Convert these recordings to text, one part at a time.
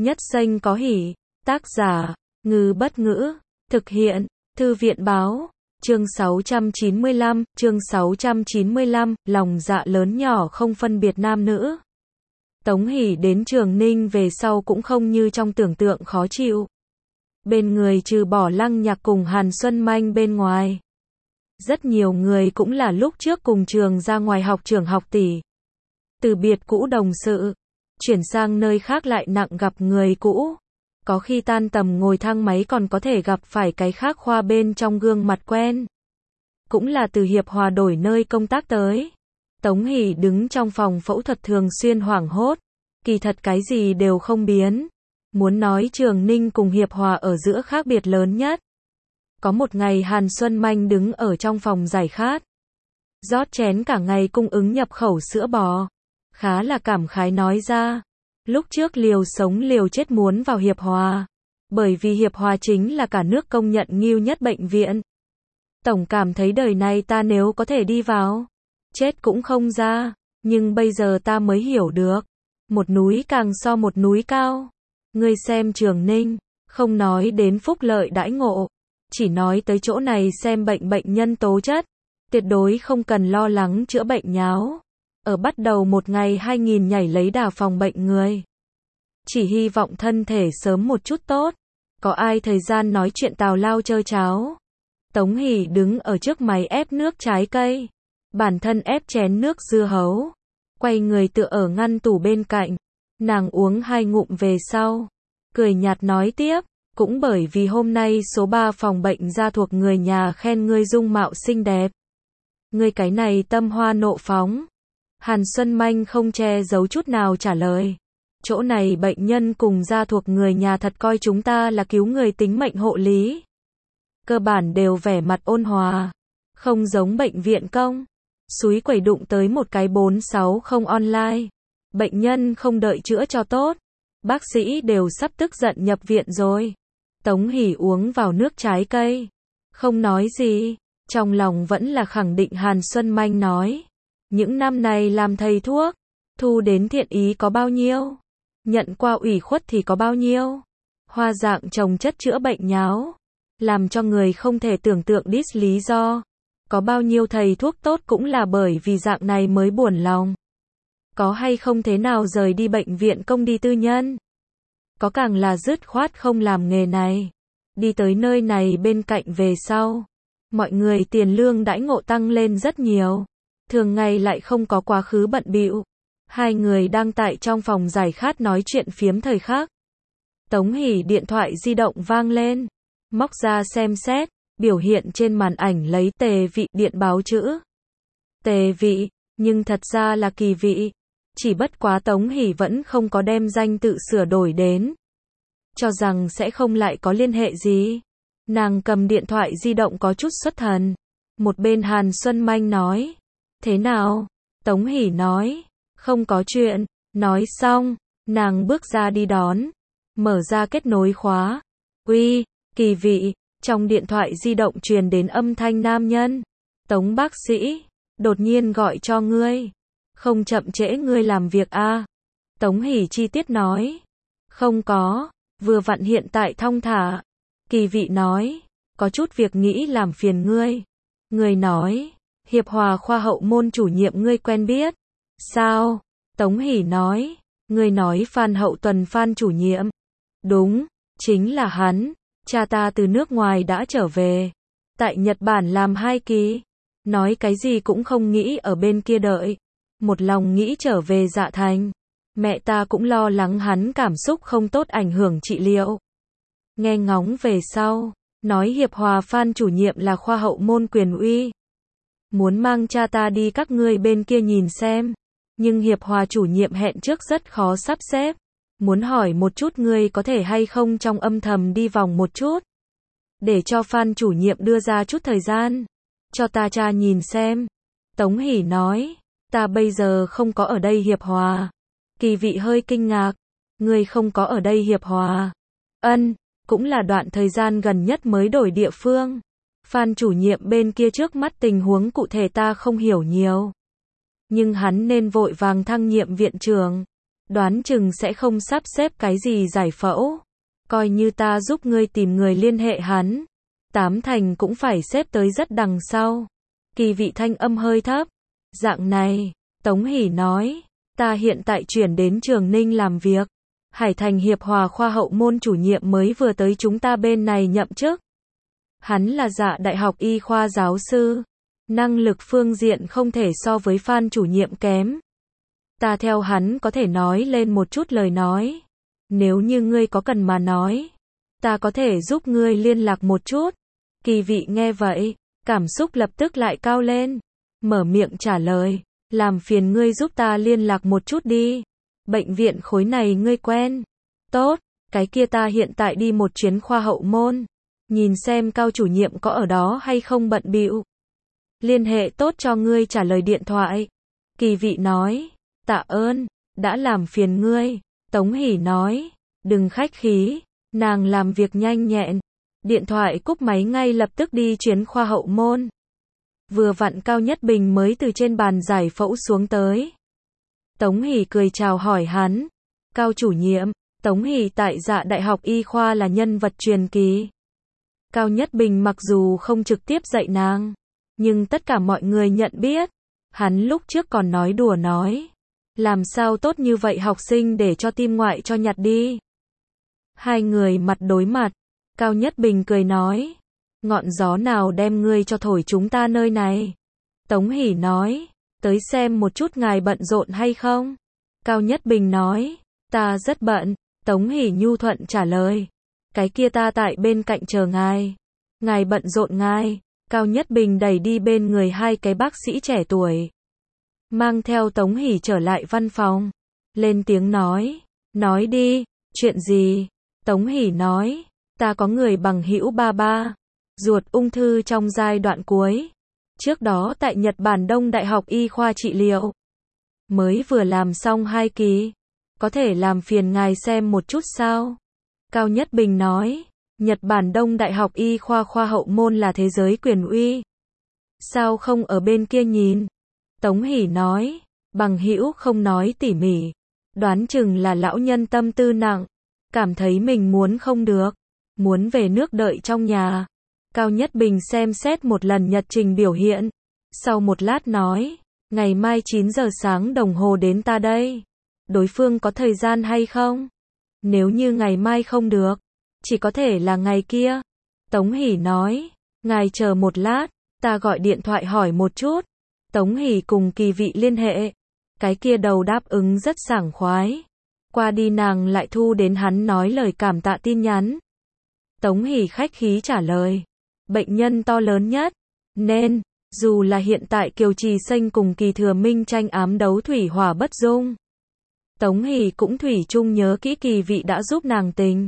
Nhất danh có hỷ. Tác giả, Ngư Bất Ngữ. Thực hiện, Thư viện Báo. Chương 695, lòng dạ lớn nhỏ không phân biệt nam nữ. Tống Hỷ đến Trường Ninh về sau cũng không như trong tưởng tượng khó chịu. Bên người trừ bỏ Lăng Nhạc cùng Hàn Xuân Manh bên ngoài. Rất nhiều người cũng là lúc trước cùng trường ra ngoài học trưởng học tỷ. Từ biệt cũ đồng sự, chuyển sang nơi khác lại nặng gặp người cũ. Có khi tan tầm ngồi thang máy còn có thể gặp phải cái khác khoa bên trong gương mặt quen. Cũng là từ Hiệp Hòa đổi nơi công tác tới. Tống Hỷ đứng trong phòng phẫu thuật thường xuyên hoảng hốt. Kỳ thật cái gì đều không biến. Muốn nói Trường Ninh cùng Hiệp Hòa ở giữa khác biệt lớn nhất. Có một ngày Hàn Xuân Manh đứng ở trong phòng giải khát. Rót chén cả ngày cung ứng nhập khẩu sữa bò. Khá là cảm khái nói ra. Lúc trước liều sống liều chết muốn vào Hiệp Hòa. Bởi vì Hiệp Hòa chính là cả nước công nhận nghiêu nhất bệnh viện. Tổng cảm thấy đời này ta nếu có thể đi vào, chết cũng không ra. Nhưng bây giờ ta mới hiểu được. Một núi càng so một núi cao. Ngươi xem Trường Ninh, không nói đến phúc lợi đãi ngộ. Chỉ nói tới chỗ này xem bệnh nhân tố chất. Tuyệt đối không cần lo lắng chữa bệnh nháo. Ở bắt đầu một ngày 2000 nhảy lấy đà phòng bệnh người. Chỉ hy vọng thân thể sớm một chút tốt. Có ai thời gian nói chuyện tào lao chơi cháo. Tống Hỷ đứng ở trước máy ép nước trái cây. Bản thân ép chén nước dưa hấu. Quay người tựa ở ngăn tủ bên cạnh. Nàng uống 2 ngụm về sau. Cười nhạt nói tiếp. Cũng bởi vì hôm nay số 3 phòng bệnh ra thuộc người nhà khen ngươi dung mạo xinh đẹp. Ngươi cái này tâm hoa nộ phóng. Hàn Xuân Manh không che giấu chút nào trả lời. Chỗ này bệnh nhân cùng gia thuộc người nhà thật coi chúng ta là cứu người tính mệnh hộ lý. Cơ bản đều vẻ mặt ôn hòa. Không giống bệnh viện công. Súi quẩy đụng tới một cái 460 online. Bệnh nhân không đợi chữa cho tốt. Bác sĩ đều sắp tức giận nhập viện rồi. Tống Hỷ uống vào nước trái cây. Không nói gì. Trong lòng vẫn là khẳng định Hàn Xuân Manh nói. Những năm này làm thầy thuốc. Thu đến thiện ý có bao nhiêu? Nhận qua ủy khuất thì có bao nhiêu? Hoa dạng trồng chất chữa bệnh nháo. Làm cho người không thể tưởng tượng diss lý do. Có bao nhiêu thầy thuốc tốt cũng là bởi vì dạng này mới buồn lòng. Có hay không thế nào rời đi bệnh viện công đi tư nhân? Có càng là dứt khoát không làm nghề này. Đi tới nơi này bên cạnh về sau. Mọi người tiền lương đãi ngộ tăng lên rất nhiều. Thường ngày lại không có quá khứ bận bịu. Hai người đang tại trong phòng giải khát nói chuyện phiếm thời khắc. Tống Hỷ điện thoại di động vang lên. Móc ra xem xét. Biểu hiện trên màn ảnh lấy Tề Vị điện báo chữ. Tề Vị, nhưng thật ra là Kỳ Vị. Chỉ bất quá Tống Hỷ vẫn không có đem danh tự sửa đổi đến. Cho rằng sẽ không lại có liên hệ gì. Nàng cầm điện thoại di động có chút xuất thần. Một bên Hàn Xuân Manh nói. Thế nào? Tống Hỷ nói. Không có chuyện. Nói xong, nàng bước ra đi đón. Mở ra kết nối khóa. Uy, Kỳ Vị. Trong điện thoại di động truyền đến âm thanh nam nhân. Tống bác sĩ. Đột nhiên gọi cho ngươi. Không chậm trễ ngươi làm việc a? Tống Hỷ chi tiết nói. Không có. Vừa vặn hiện tại thong thả. Kỳ Vị nói. Có chút việc nghĩ làm phiền ngươi. Ngươi nói. Hiệp Hòa khoa hậu môn chủ nhiệm ngươi quen biết. Sao? Tống Hỷ nói. Ngươi nói Phan Hậu Tuần Phan chủ nhiệm. Đúng. Chính là hắn. Cha ta từ nước ngoài đã trở về. Tại Nhật Bản làm 2 kỳ. Nói cái gì cũng không nghĩ ở bên kia đợi. Một lòng nghĩ trở về Dạ Thành. Mẹ ta cũng lo lắng hắn cảm xúc không tốt ảnh hưởng trị liệu. Nghe ngóng về sau. Nói Hiệp Hòa Phan chủ nhiệm là khoa hậu môn quyền uy. Muốn mang cha ta đi các ngươi bên kia nhìn xem. Nhưng Hiệp Hòa chủ nhiệm hẹn trước rất khó sắp xếp. Muốn hỏi một chút ngươi có thể hay không trong âm thầm đi vòng một chút. Để cho Phan chủ nhiệm đưa ra chút thời gian. Cho ta cha nhìn xem. Tống Hỷ nói. Ta bây giờ không có ở đây Hiệp Hòa. Kỳ Vị hơi kinh ngạc. Ngươi không có ở đây Hiệp Hòa. Ân, cũng là đoạn thời gian gần nhất mới đổi địa phương. Phan chủ nhiệm bên kia trước mắt tình huống cụ thể ta không hiểu nhiều. Nhưng hắn nên vội vàng thăng nhiệm viện trưởng. đoán chừng sẽ không sắp xếp cái gì giải phẫu. Coi như ta giúp ngươi tìm người liên hệ hắn. 8 thành cũng phải xếp tới rất đằng sau. Kỳ vị thanh âm hơi thấp. Dạng này, Tống Hỷ nói, ta hiện tại chuyển đến Trường Ninh làm việc. Hải Thành Hiệp Hòa khoa hậu môn chủ nhiệm mới vừa tới chúng ta bên này nhậm chức. Hắn là Dạ Đại học y khoa giáo sư. Năng lực phương diện không thể so với Phan chủ nhiệm kém. Ta theo hắn có thể nói lên một chút lời nói. Nếu như ngươi có cần mà nói, ta có thể giúp ngươi liên lạc một chút. Kỳ vị nghe vậy, cảm xúc lập tức lại cao lên. Mở miệng trả lời, làm phiền ngươi giúp ta liên lạc một chút đi. Bệnh viện khối này ngươi quen. Tốt, cái kia ta hiện tại đi một chuyến khoa hậu môn. Nhìn xem Cao chủ nhiệm có ở đó hay không bận bịu. Liên hệ tốt cho ngươi trả lời điện thoại. Kỳ vị nói, tạ ơn, đã làm phiền ngươi. Tống Hỷ nói, đừng khách khí, nàng làm việc nhanh nhẹn. Điện thoại cúp máy ngay lập tức đi chuyến khoa hậu môn. Vừa vặn Cao Nhất Bình mới từ trên bàn giải phẫu xuống tới. Tống Hỷ cười chào hỏi hắn. Cao chủ nhiệm, Tống Hỷ tại Dạ Đại học y khoa là nhân vật truyền kỳ. Cao Nhất Bình mặc dù không trực tiếp dạy nàng, nhưng tất cả mọi người nhận biết. Hắn lúc trước còn nói đùa nói, làm sao tốt như vậy học sinh để cho tim ngoại cho nhặt đi. Hai người mặt đối mặt, Cao Nhất Bình cười nói, ngọn gió nào đem ngươi cho thổi chúng ta nơi này. Tống Hỷ nói, tới xem một chút ngài bận rộn hay không. Cao Nhất Bình nói, ta rất bận. Tống Hỷ nhu thuận trả lời, cái kia ta tại bên cạnh chờ ngài. Ngài bận rộn ngài. Cao Nhất Bình đẩy đi bên người hai cái bác sĩ trẻ tuổi. Mang theo Tống Hỷ trở lại văn phòng. Lên tiếng nói đi, chuyện gì? Tống Hỷ nói, ta có người bằng hữu ba ruột ung thư trong giai đoạn cuối. Trước đó tại Nhật Bản Đông Đại học y khoa trị liệu. Mới vừa làm xong 2 kỳ. Có thể làm phiền ngài xem một chút sao? Cao Nhất Bình nói, Nhật Bản Đông Đại học y khoa khoa hậu môn là thế giới quyền uy. Sao không ở bên kia nhìn? Tống Hỷ nói, bằng hữu không nói tỉ mỉ. Đoán chừng là lão nhân tâm tư nặng. Cảm thấy mình muốn không được. Muốn về nước đợi trong nhà. Cao Nhất Bình xem xét một lần nhật trình biểu hiện. Sau một lát nói, ngày mai 9 giờ sáng đồng hồ đến ta đây. Đối phương có thời gian hay không? Nếu như ngày mai không được, chỉ có thể là ngày kia. Tống Hỷ nói, ngài chờ một lát, ta gọi điện thoại hỏi một chút. Tống Hỷ cùng Kỳ vị liên hệ. Cái kia đầu đáp ứng rất sảng khoái. Qua đi nàng lại thu đến hắn nói lời cảm tạ tin nhắn. Tống Hỷ khách khí trả lời, bệnh nhân to lớn nhất, nên, dù là hiện tại Kiều Trì Xanh cùng Kỳ Thừa Minh tranh ám đấu thủy hỏa bất dung. Tống Hỷ cũng thủy chung nhớ kỹ Kỳ vị đã giúp nàng tình.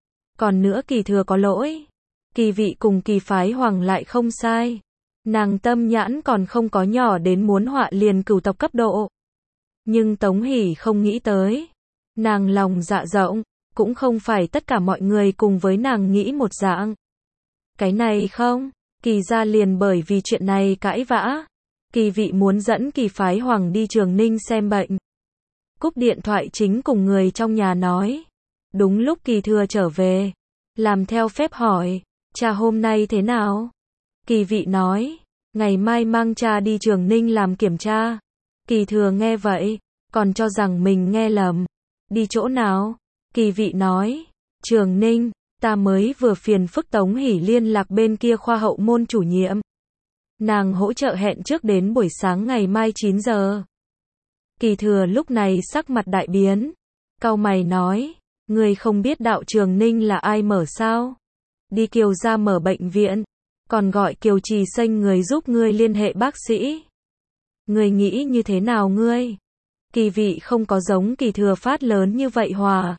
Còn nữa Kỳ Thừa có lỗi. Kỳ vị cùng Kỳ phái hoàng lại không sai. Nàng tâm nhãn còn không có nhỏ đến muốn họa liền cửu tộc cấp độ. Nhưng Tống Hỷ không nghĩ tới. Nàng lòng dạ rộng, cũng không phải tất cả mọi người cùng với nàng nghĩ một dạng. Cái này không, Kỳ gia liền bởi vì chuyện này cãi vã. Kỳ vị muốn dẫn Kỳ phái hoàng đi Trường Ninh xem bệnh. Cúp điện thoại chính cùng người trong nhà nói. Đúng lúc Kỳ Thừa trở về. Làm theo phép hỏi, cha hôm nay thế nào? Kỳ vị nói, ngày mai mang cha đi Trường Ninh làm kiểm tra. Kỳ Thừa nghe vậy, còn cho rằng mình nghe lầm. Đi chỗ nào? Kỳ vị nói, Trường Ninh, ta mới vừa phiền phức Tống Hỷ liên lạc bên kia khoa hậu môn chủ nhiệm. Nàng hỗ trợ hẹn trước đến buổi sáng ngày mai 9 giờ. Kỳ Thừa lúc này sắc mặt đại biến. Cau mày nói, ngươi không biết đạo Trường Ninh là ai mở sao? Đi Kiều gia mở bệnh viện, còn gọi Kiều Trì Xanh người giúp ngươi liên hệ bác sĩ. Ngươi nghĩ như thế nào ngươi? Kỳ vị không có giống Kỳ Thừa phát lớn như vậy hòa.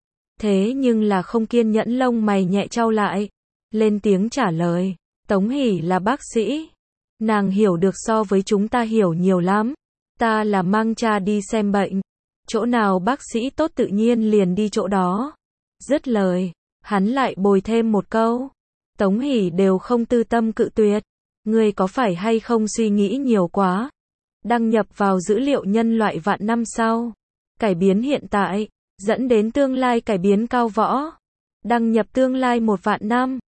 Thế nhưng là không kiên nhẫn lông mày nhẹ chau lại. Lên tiếng trả lời, Tống Hỷ là bác sĩ. Nàng hiểu được so với chúng ta hiểu nhiều lắm. Ta là mang cha đi xem bệnh. Chỗ nào bác sĩ tốt tự nhiên liền đi chỗ đó. Dứt lời, hắn lại bồi thêm một câu. Tống Hỷ đều không tư tâm cự tuyệt. Ngươi có phải hay không suy nghĩ nhiều quá? Đăng nhập vào dữ liệu nhân loại vạn năm sau. cải biến hiện tại, dẫn đến tương lai cải biến cao võ. Đăng nhập tương lai 1 vạn năm.